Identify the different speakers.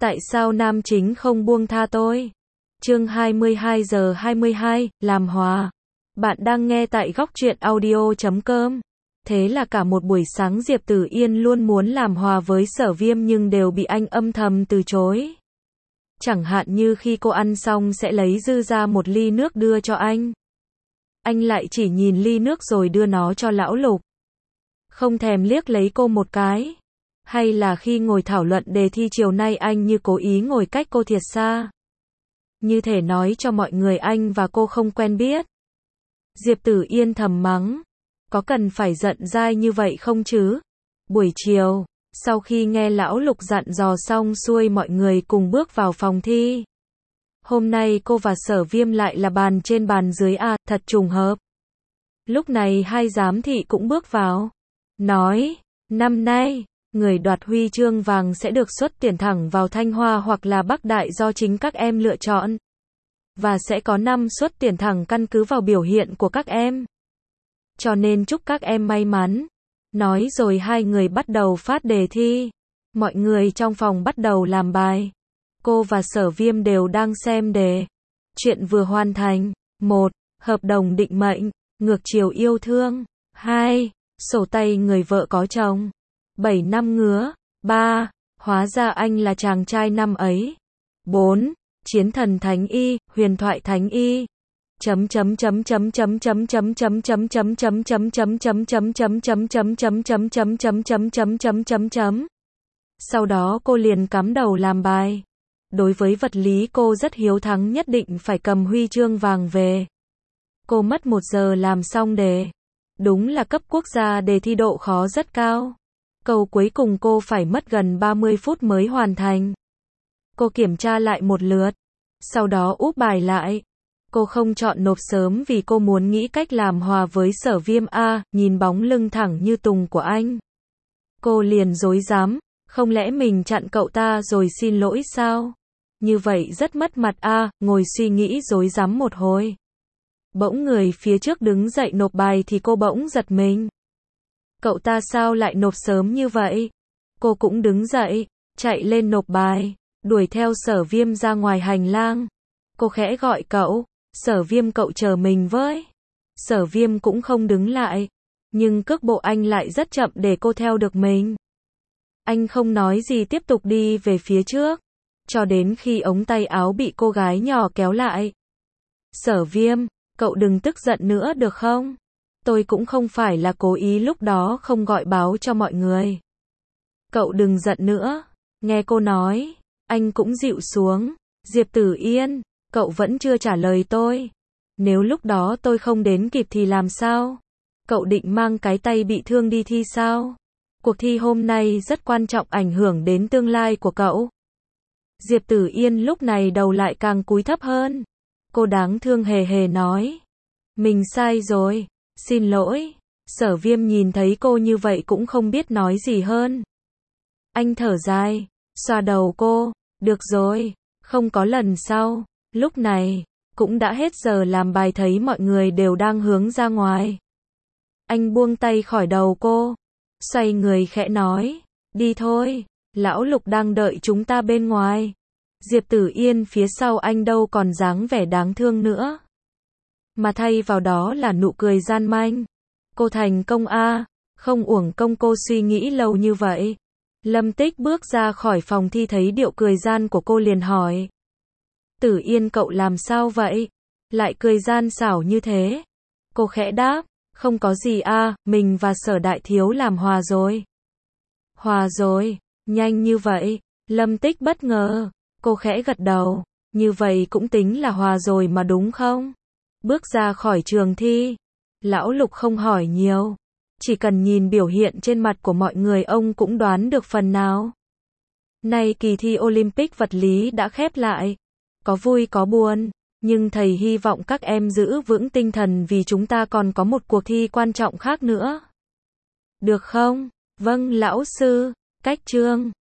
Speaker 1: Tại sao nam chính không buông tha tôi? Chương 22 giờ 22, làm hòa. Bạn đang nghe tại góc truyện audio.com. Thế là cả một buổi sáng Diệp Tử Yên luôn muốn làm hòa với Sở Viêm nhưng đều bị anh âm thầm từ chối. Chẳng hạn như khi cô ăn xong sẽ lấy dư ra một ly nước đưa cho anh. Anh lại chỉ nhìn ly nước rồi đưa nó cho Lão Lục. Không thèm liếc lấy cô một cái. Hay là khi ngồi thảo luận đề thi chiều nay anh như cố ý ngồi cách cô thiệt xa. Như thể nói cho mọi người anh và cô không quen biết. Diệp Tử Yên thầm mắng. Có cần phải giận dai như vậy không chứ? Buổi chiều, sau khi nghe Lão Lục dặn dò xong xuôi mọi người cùng bước vào phòng thi. Hôm nay cô và Sở Viêm lại là bàn trên bàn dưới thật trùng hợp. Lúc này hai giám thị cũng bước vào. Nói, năm nay, người đoạt huy chương vàng sẽ được xuất tiền thẳng vào Thanh Hoa hoặc là Bắc Đại do chính các em lựa chọn. Và sẽ có 5 suất tiền thẳng căn cứ vào biểu hiện của các em. Cho nên chúc các em may mắn. Nói rồi hai người bắt đầu phát đề thi. Mọi người trong phòng bắt đầu làm bài. Cô và Sở Viêm đều đang xem đề. Chuyện vừa hoàn thành. 1. Hợp đồng định mệnh. Ngược chiều yêu thương. 2. Sổ tay người vợ có chồng. 7 năm ngứa. 3. Hóa ra anh là chàng trai năm ấy. 4. Chiến thần thánh y, huyền thoại thánh y. Sau đó cô liền cắm đầu làm bài. Đối với vật lý cô rất hiếu thắng, nhất định phải cầm huy chương vàng về. Cô mất 1 giờ làm xong đề. Đúng là cấp quốc gia đề thi độ khó rất cao. Câu cuối cùng cô phải mất gần 30 phút mới hoàn thành. Cô kiểm tra lại một lượt. Sau đó úp bài lại. Cô không chọn nộp sớm vì cô muốn nghĩ cách làm hòa với Sở Viêm nhìn bóng lưng thẳng như tùng của anh. Cô liền rối rắm, không lẽ mình chặn cậu ta rồi xin lỗi sao? Như vậy rất mất mặt ngồi suy nghĩ rối rắm một hồi. Bỗng người phía trước đứng dậy nộp bài thì cô bỗng giật mình. Cậu ta sao lại nộp sớm như vậy? Cô cũng đứng dậy, chạy lên nộp bài, đuổi theo Sở Viêm ra ngoài hành lang. Cô khẽ gọi cậu, Sở Viêm cậu chờ mình với. Sở Viêm cũng không đứng lại, nhưng cước bộ anh lại rất chậm để cô theo được mình. Anh không nói gì tiếp tục đi về phía trước, cho đến khi ống tay áo bị cô gái nhỏ kéo lại. Sở Viêm, cậu đừng tức giận nữa được không? Tôi cũng không phải là cố ý lúc đó không gọi báo cho mọi người. Cậu đừng giận nữa. Nghe cô nói, anh cũng dịu xuống. Diệp Tử Yên, cậu vẫn chưa trả lời tôi. Nếu lúc đó tôi không đến kịp thì làm sao? Cậu định mang cái tay bị thương đi thi sao? Cuộc thi hôm nay rất quan trọng, ảnh hưởng đến tương lai của cậu. Diệp Tử Yên lúc này đầu lại càng cúi thấp hơn. Cô đáng thương hề hề nói. Mình sai rồi, xin lỗi. Sở Viêm nhìn thấy cô như vậy cũng không biết nói gì hơn. Anh thở dài, xoa đầu cô. Được rồi, không có lần sau. Lúc này, cũng đã hết giờ làm bài, thấy mọi người đều đang hướng ra ngoài. Anh buông tay khỏi đầu cô, xoay người khẽ nói, đi thôi, Lão Lục đang đợi chúng ta bên ngoài. Diệp Tử Yên phía sau anh đâu còn dáng vẻ đáng thương nữa. Mà thay vào đó là nụ cười gian manh. Cô thành công không uổng công cô suy nghĩ lâu như vậy. Lâm Tích bước ra khỏi phòng thi thấy điệu cười gian của cô liền hỏi. Tử Yên cậu làm sao vậy? Lại cười gian xảo như thế. Cô khẽ đáp, không có gì mình và Sở Đại Thiếu làm hòa rồi. Hòa rồi, nhanh như vậy. Lâm Tích bất ngờ, cô khẽ gật đầu, như vậy cũng tính là hòa rồi mà đúng không? Bước ra khỏi trường thi, Lão Lục không hỏi nhiều. Chỉ cần nhìn biểu hiện trên mặt của mọi người ông cũng đoán được phần nào. Nay kỳ thi Olympic vật lý đã khép lại. Có vui có buồn, nhưng thầy hy vọng các em giữ vững tinh thần vì chúng ta còn có một cuộc thi quan trọng khác nữa. Được không? Vâng lão sư, cách chương.